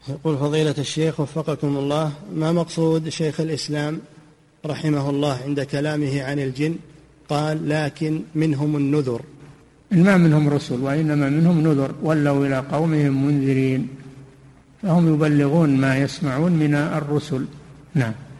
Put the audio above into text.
يقول فضيلة الشيخ وفقكم الله، ما مقصود شيخ الإسلام رحمه الله عند كلامه عن الجن قال لكن منهم النذر؟ ما منهم رسل وإنما منهم نذر، ولوا إلى قومهم منذرين، فهم يبلغون ما يسمعون من الرسل. نعم.